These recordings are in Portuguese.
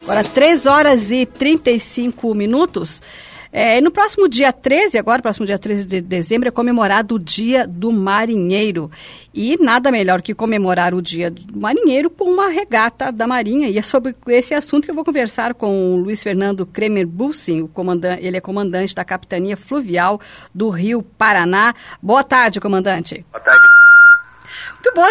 Agora, 3 horas e 35 minutos. No próximo dia 13, próximo dia 13 de dezembro, é comemorado o Dia do Marinheiro. E nada melhor que comemorar o Dia do Marinheiro com uma regata da Marinha. E é sobre esse assunto que eu vou conversar com o Luiz Fernando Kremer-Bussing, ele é comandante da Capitania Fluvial do Rio Paraná. Boa tarde, comandante. Boa tarde. Muito boa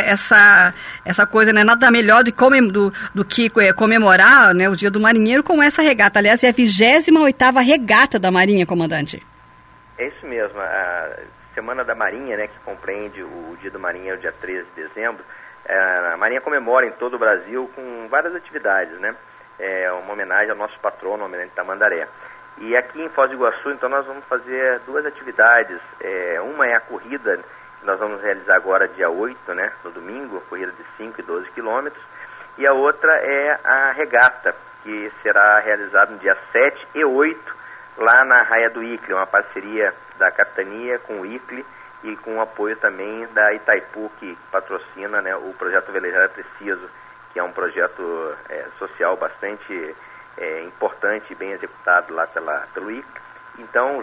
essa coisa, né? Nada melhor do que comemorar, né, o Dia do Marinheiro com essa regata. Aliás, é a 28ª regata da Marinha, comandante. É isso mesmo. A Semana da Marinha, né, que compreende o Dia do Marinheiro, dia 13 de dezembro, a Marinha comemora em todo o Brasil com várias atividades, né? É uma homenagem ao nosso patrono, o Almirante Tamandaré. E aqui em Foz do Iguaçu, então, nós vamos fazer 2 atividades. Uma é a corrida, que nós vamos realizar agora dia 8, né, no domingo, corrida de 5 e 12 quilômetros. E a outra é a regata, que será realizada no dia 7 e 8, lá na Raia do Icle, uma parceria da Capitania com o Icle e com o apoio também da Itaipu, que patrocina, né, o projeto Velejar é Preciso, que é um projeto social bastante importante e bem executado lá pelo Icle. Então,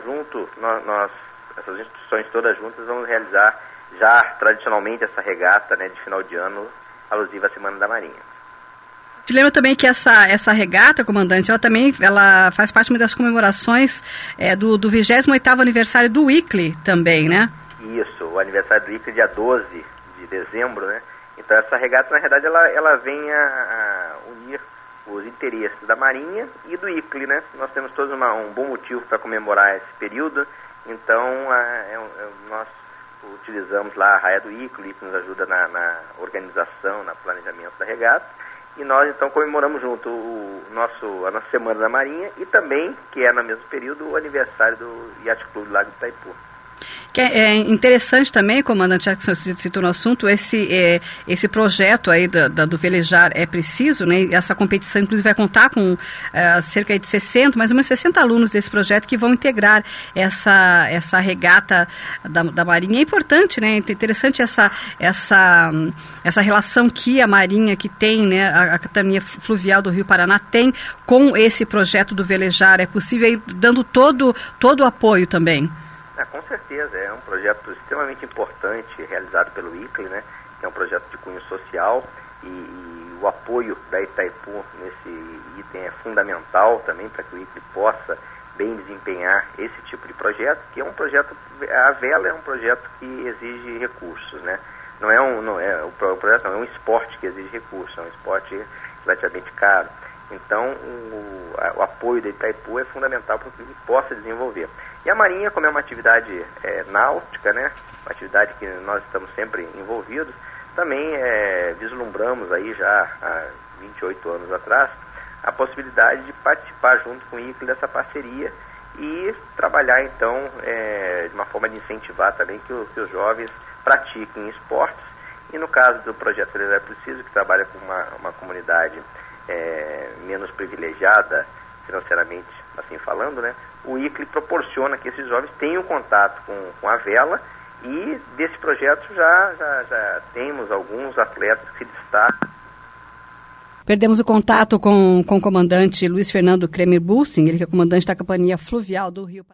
essas instituições todas juntas, vamos realizar já tradicionalmente essa regata, né, de final de ano, alusiva à Semana da Marinha. Te lembro também que essa regata, comandante, ela faz parte das comemorações do 28º aniversário do Icle também, né? Isso, o aniversário do Icle dia 12 de dezembro, né? Então essa regata, na verdade, ela vem a unir os interesses da Marinha e do Icle, né? Nós temos todos um bom motivo para comemorar esse período, então nós utilizamos lá a Raia do Icle, que nos ajuda na organização, no planejamento da regata, e nós então comemoramos junto a nossa Semana da Marinha e também, que é no mesmo período, o aniversário do Yacht Clube Lago de Itaipu. Que é interessante também, comandante, já que o senhor citou no assunto, esse projeto aí do Velejar é Preciso, né? Essa competição, inclusive, vai contar com cerca de 60, mais ou menos 60 alunos desse projeto que vão integrar essa regata da Marinha. É importante, né? É interessante essa relação que a Marinha, que tem, né, a Capitania Fluvial do Rio Paraná tem com esse projeto do Velejar é Possível, aí, dando todo o apoio também. Com certeza, é um projeto extremamente importante realizado pelo Icle, né? Que é um projeto de cunho social e o apoio da Itaipu nesse item é fundamental também para que o Icle possa bem desempenhar esse tipo de projeto, que é um projeto, a vela é um projeto que exige recursos, né? O projeto não é um esporte que exige recursos, é um esporte relativamente caro. Então, o apoio da Itaipu é fundamental para que ele possa desenvolver. E a Marinha, como é uma atividade náutica, né, uma atividade que nós estamos sempre envolvidos, também vislumbramos aí já há 28 anos atrás a possibilidade de participar junto com o Icle dessa parceria e trabalhar então de uma forma de incentivar também que os jovens pratiquem esportes. E no caso do projeto Velejar é Preciso, que trabalha com uma comunidade menos privilegiada financeiramente, assim falando, né? O Icle proporciona que esses jovens tenham contato com a vela e desse projeto já temos alguns atletas que se destacam. Perdemos o contato com o comandante Luiz Fernando Kremer-Bussing, ele que é comandante da Companhia Fluvial do Rio Paraná.